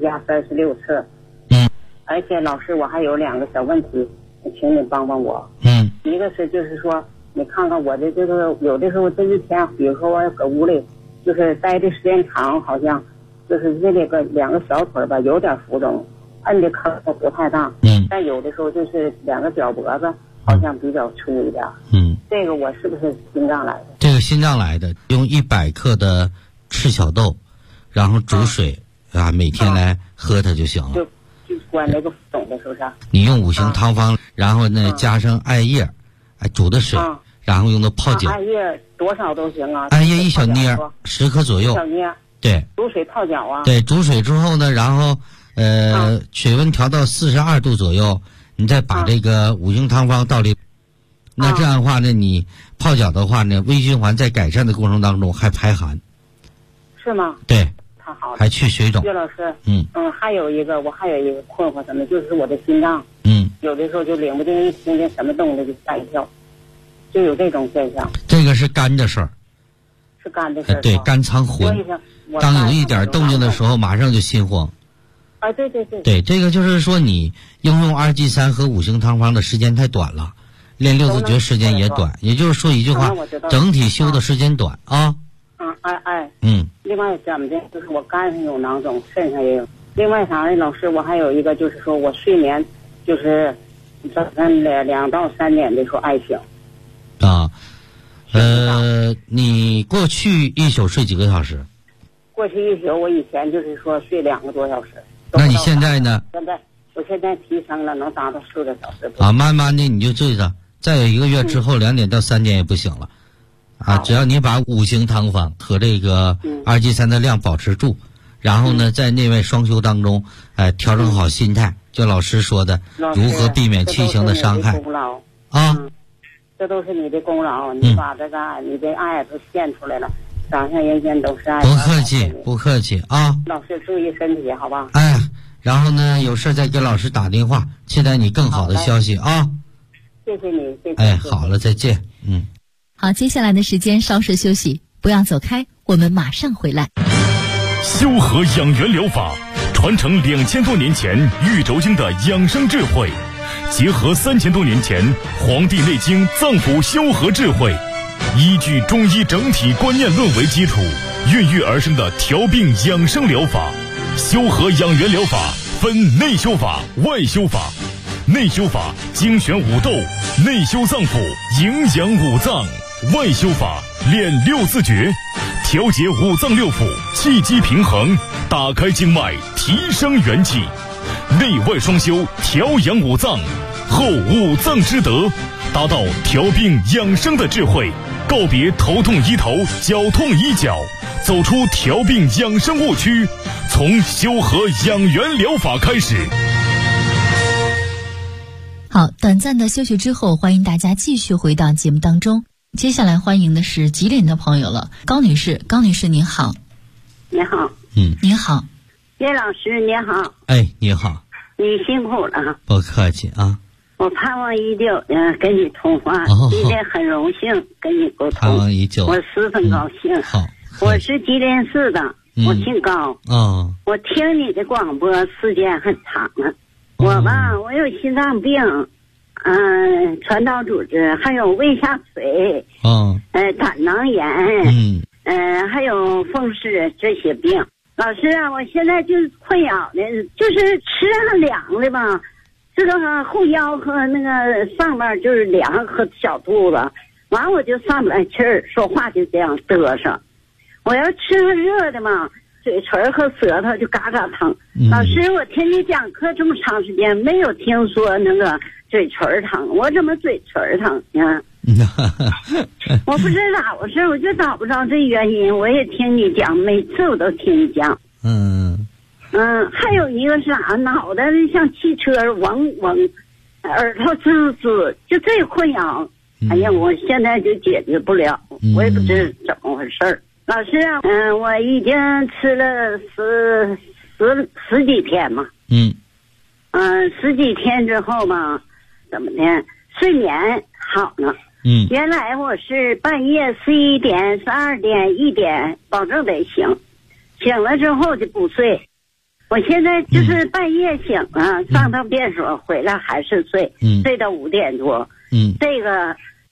36次。而且老师，我还有2个小问题，请你帮帮我。一个是就是说你看看我的这个，有的时候这一天，比如说我搁屋里，就是待的时间长，好像就是这个两个小腿吧有点浮肿，摁的坑不太大，但有的时候就是两个脚脖子好像比较粗一点，这个我是不是心脏来的？ 这个心脏来的，用100克的赤小豆，然后煮水每天来喝它就行了。 就关那个肿的，是不是？ 你用5行汤方，然后呢加上艾叶，煮的水，然后用它泡脚。 艾叶多少都行啊？ 艾叶1小捏，10克左右。 小捏。 对。 煮水泡脚啊？ 对，煮水之后呢，然后水温调到42度左右，你再把这个5行汤方倒里。那这样的话呢，你泡脚的话呢，微循环在改善的过程当中还排寒。 是吗？ 对。 太好了。 还去水肿。 岳老师。我还有一个困惑，什么就是我的心脏。有的时候就领不定，一听见什么动静就吓一跳，就有这种现象。 这个是肝的事儿。 是肝的事儿。 对，肝藏魂。当有一点动静的时候，马上就心慌。 对。 对，这个就是说你应用2G3和5行汤方的时间太短了。练六字诀时间也短，也就是说一句话，整体修的时间短啊。 另外怎么的，就是我肝上有囊肿，肾上也有。另外啥呢，老师，我还有一个就是说我睡眠就是早上2到3点的时候爱醒。 你过去一宿睡几个小时？ 过去一宿我以前就是说睡2个多小时。 那你现在呢？ 我现在提升了，能达到4个小时。 慢慢的你就醉着。再有1个月之后2点到3点也不行了，只要你把5行汤方和这个2G3的量保持住，然后呢，在内外双修当中，调整好心态，就老师说的，如何避免气行的伤害这都是你的功劳，你把这个你的爱都献出来了，掌上人间都是爱。 不客气啊！ 老师注意身体，好吧？ 然后呢，有事再给老师打电话，期待你更好的消息啊！ 谢谢你，谢谢。 好了，再见。 好，接下来的时间稍事休息，不要走开，我们马上回来。 修和养元疗法传承2000多年前玉轴经的养生智慧，结合3000多年前《黄帝内经》脏腑修和智慧，依据中医整体观念论为基础，孕育而生的调病养生疗法。修和养元疗法分内修法、外修法。内修法精选五斗，内修脏腑，营养五脏；外修法练6字诀，调节五脏六腑，气机平衡，打开经脉，提升元气。内外双修，调养五脏，后五脏之德，达到调病养生的智慧，告别头痛医头，脚痛医脚，走出调病养生误区，从修和养元疗法开始。 好，短暂的休息之后，欢迎大家继续回到节目当中。接下来欢迎的是吉林的朋友了，高女士。高女士您好。 你好。 您好。 叶老师你好。 你好。 你辛苦了。 不客气啊。 我盼望已久跟你通话，今天很荣幸跟你沟通。 盼望已久。 我十分高兴。 好。 我是吉林市的，我姓高。我听你的广播时间很长了。我有心脏病，传导组织，还有胃下垂，胆囊炎，还有风湿这些病。老师啊，我现在就是困扰的，就是吃上凉的吧，这个后腰和那个上面就是凉和小肚子，完我就上不来气儿，说话就这样嘚瑟。我要吃上热的嘛，嘴唇和舌头就嘎嘎疼。老师，我听你讲课这么长时间，没有听说那个嘴唇疼，我怎么嘴唇疼呢？我不知道我是，我就找不着这原因。我也听你讲，每次我都听你讲。还有一个是啥？脑袋像汽车嗡嗡，耳朵滋滋，就这困扰。哎呀，我现在就解决不了，我也不知怎么回事儿。老师啊，我已经吃了十几天嘛，十几天之后嘛，怎么的，睡眠好了。原来我是半夜11点、12点、1点，保证得醒，醒了之后就不睡。我现在就是半夜醒了，上趟便所回来还是睡，睡到5点多。这个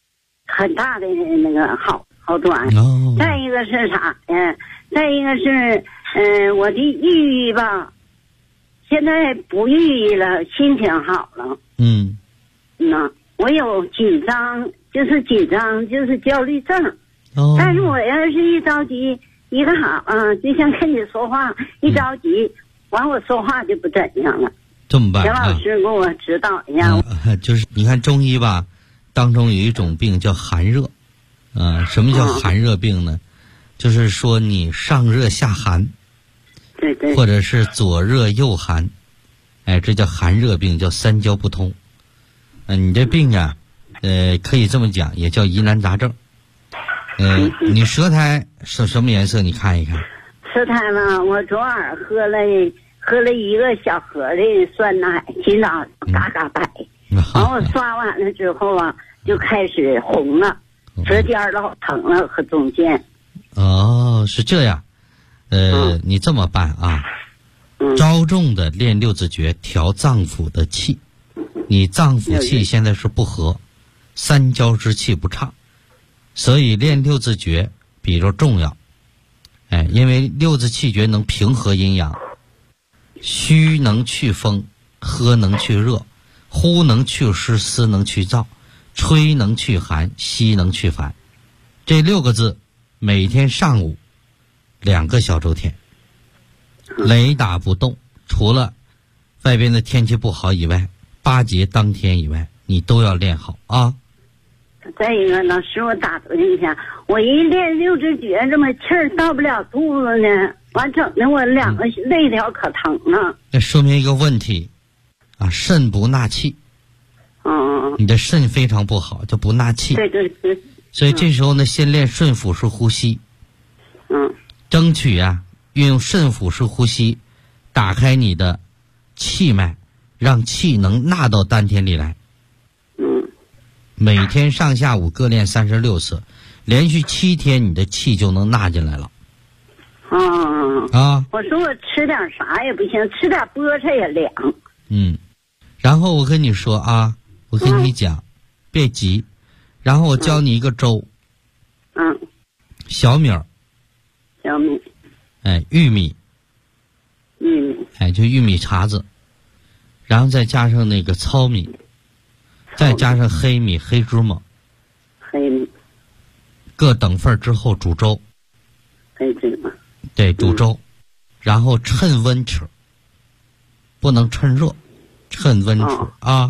很大的那个好转。再一个是啥？再一个是我的抑郁吧，现在不抑郁了，心情好了。我有紧张就是焦虑症。但是我要是一着急，一个好就像跟你说话一着急，完我说话就不怎样了。 这么办？ 田老师给我指导一下。 就是你看中医吧，当中有一种病叫寒热。什么叫寒热病呢？就是说你上热下寒。 对。 或者是左热右寒。这叫寒热病，叫三焦不通。你这病啊，可以这么讲，也叫疑难杂症。你舌苔是什么颜色？你看一看。 舌苔嘛，我昨晚喝了一个小盒的酸奶，今早嘎嘎白。完我刷完了之后啊，就开始红了，舌尖老疼了和中间。 是这样。你这么办啊？着重的练六字诀，调脏腑的气。你脏腑气现在是不和，三焦之气不畅，所以练六字诀比较重要。因为六字气诀能平和阴阳，虚能去风，喝能去热，呼能去湿，思能去燥，吹能去寒，吸能去烦。这6个字每天上午2个小周天，雷打不动，除了外边的天气不好以外，8节当天以外你都要练好啊。 再一个，老师，我打断一下，我一练六字诀，这么气儿到不了肚子呢，完整的我2个肋条可疼了。 那说明一个问题啊，肾不纳气。你的肾非常不好，就不纳气。 对。 所以这时候呢，先练顺腹式呼吸。争取运用肾腹式呼吸，打开你的气脉，让气能纳到丹田里来。每天上下午各练36次，连续7天，你的气就能纳进来了。 我说我吃点啥也不行，吃点菠菜也凉。 然后我跟你说啊，我跟你讲，别急。然后我教你一个粥。小米。玉米。就玉米碴子，然后再加上那个糙米，再加上黑米、黑芝麻，各等份之后煮粥。 黑芝麻。 对，煮粥，然后趁温吃，不能趁热，趁温吃啊。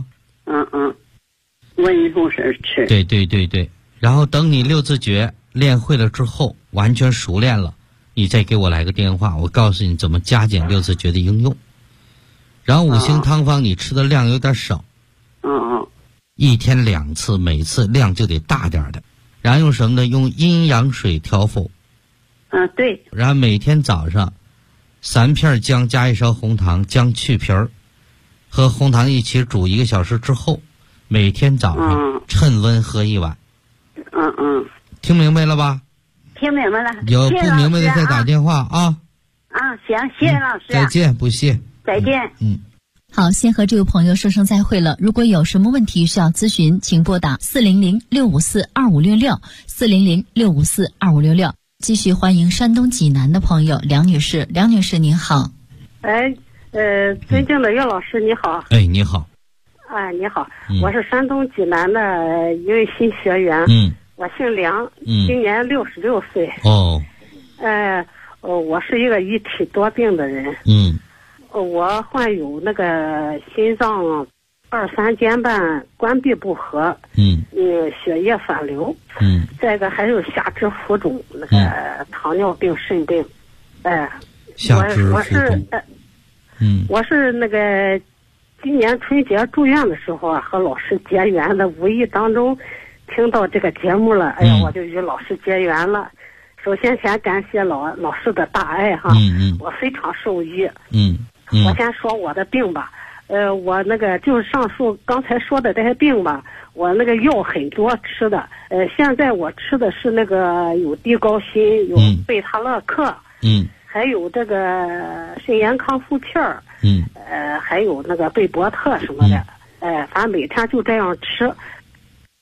温乎时吃。 对。然后等你六字诀练会了之后，完全熟练了，你再给我来个电话，我告诉你怎么加减六字诀的应用。然后5行汤方你吃的量有点少。1天2次，每次量就得大点的。然后用什么呢？用阴阳水调服。 对。 然后每天早上3片姜加1勺红糖，姜去皮儿，和红糖一起煮1个小时之后，每天早上趁温喝1碗。听明白了吧？ 听明白了。 有不明白的再打电话啊。 行，谢谢老师。 再见，不谢。 再见。 好，先和这位朋友说声再会了。如果有什么问题需要咨询，请拨打400-654-2566 400-654-2566。继续欢迎山东济南的朋友梁女士。梁女士您好。 尊敬的岳老师你好。 你好。 你好，我是山东济南的一位新学员。我姓梁，今年66岁。我是一个一体多病的人。我患有那个心脏2、3间瓣关闭不和。血液反流。再一个还有下肢浮肿，那个糖尿病、肾病。 下肢浮肿。 我是那个今年春节住院的时候和老师结缘的，无意当中听到这个节目了，我就与老师结缘了。首先先感谢老师的大爱哈。我非常受益。我先说我的病吧。我那个就是上述刚才说的这些病吧，我那个药很多吃的。现在我吃的是那个有地高辛，有贝塔乐克。还有这个肾炎康复片儿。还有那个贝博特什么的。反正每天就这样吃。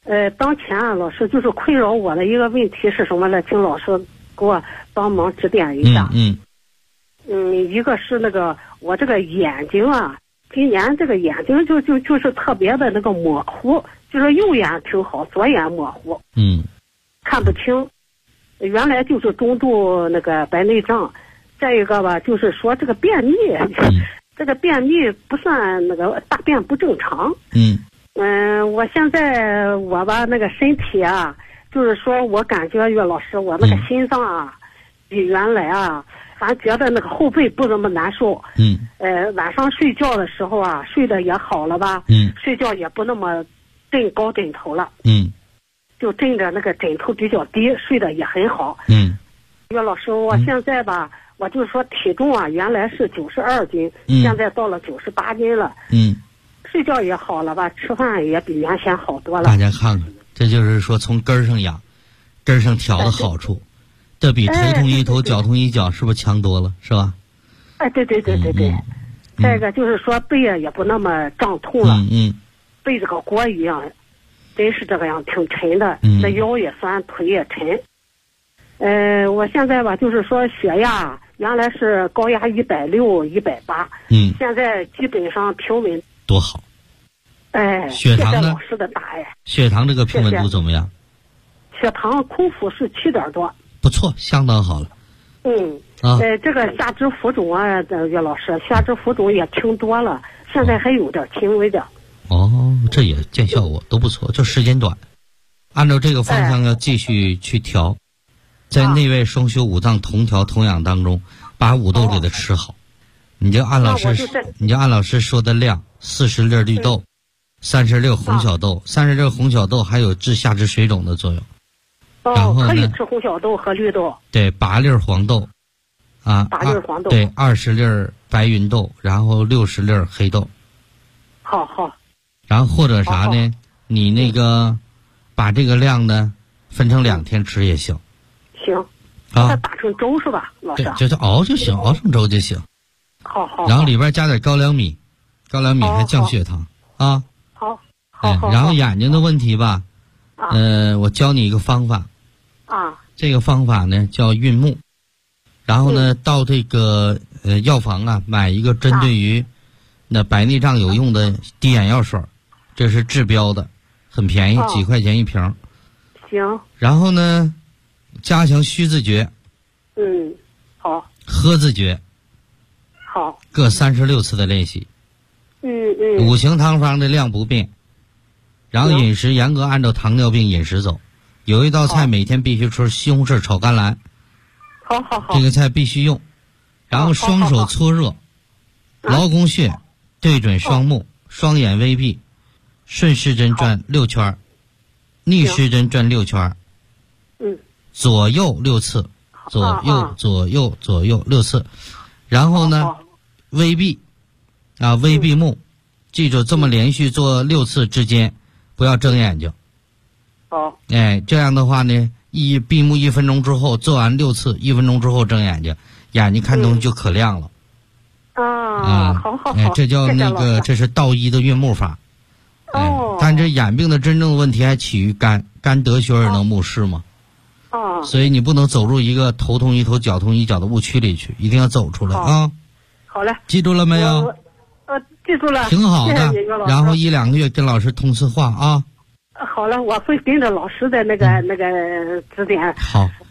当前啊，老师就是困扰我的一个问题是什么呢？请老师给我帮忙指点一下。一个是那个我这个眼睛啊，今年这个眼睛就是特别的那个模糊，就是右眼挺好，左眼模糊，看不清。原来就是中度那个白内障，再一个吧，就是说这个便秘，这个便秘不算那个大便不正常。我现在我吧那个身体啊，就是说我感觉岳老师，我那个心脏啊，比原来啊，反觉得那个后背不怎么难受。晚上睡觉的时候啊，睡得也好了吧。睡觉也不那么枕高枕头了。就枕着那个枕头比较低，睡得也很好。岳老师，我现在吧，我就是说体重啊，原来是92斤，现在到了98斤了。睡觉也好了吧，吃饭也比原先好多了。 大家看看，这就是说从根上养，根上调的好处，这比头痛医头，脚痛医脚，是不是强多了？是吧？ 对。再一个就是说背也不那么胀痛了。背这个锅一样，真是这个样，挺沉的。那腰也酸，腿也沉。我现在吧，就是说血压原来是高压160、180，现在基本上平稳。 多好。血糖呢？ 谢谢老师的答案。 血糖这个平稳度怎么样？ 血糖空腹是7点多。 不错，相当好了。 这个下肢浮肿啊，岳老师，下肢浮肿也轻多了，现在还有点轻微的。 这也见效果，都不错，就时间短。按照这个方向要继续去调，在内外双修五脏同调同养当中，把五豆给它吃好。你就按老师说的量，40粒绿豆，30粒红小豆，30粒红小豆还有治下肢水肿的作用。然后可以吃红小豆和绿豆。 对，8粒黄豆， 8粒黄豆。 对，20粒白芸豆，然后60粒黑豆。 好。 然后或者啥呢？你那个把这个量呢分成2天吃也行。 行。把它打成粥是吧，老师？ 对，就是熬就行，熬成粥就行。 好。 然后里边加点高粱米，高粱米还降血糖啊。 好。 然后眼睛的问题吧，我教你一个方法。这个方法呢叫运目。然后呢，到这个药房啊，买一个针对于那白内障有用的滴眼药水，这是治标的，很便宜，几块钱一瓶。 行。 然后呢，加强虚字诀。 好。 喝字诀。 好。 各36次的练习。五行汤方的量不变，然后饮食严格按照糖尿病饮食走。有一道菜每天必须吃西红柿炒甘蓝。 好。 这个菜必须用。然后双手搓热，劳宫穴对准双目，双眼微闭，顺时针转6圈，逆时针转6圈。左右6次，左右6次。然后呢，微闭微闭目，记住这么连续做6次之间不要睁眼睛。这样的话呢，闭目1分钟之后做完6次，1分钟之后睁眼睛，眼睛看东西就可亮了。 好。 这叫那个，这是道医的运目法。但这眼病的真正的问题还起于肝得血而能目视嘛。所以你不能走入一个头痛医头脚痛医脚的误区里去，一定要走出来啊。 好嘞。 记住了没有？ 记住了。 挺好的。然后1、2个月跟老师通次话啊。 好了，我会跟着老师的那个指点。 好。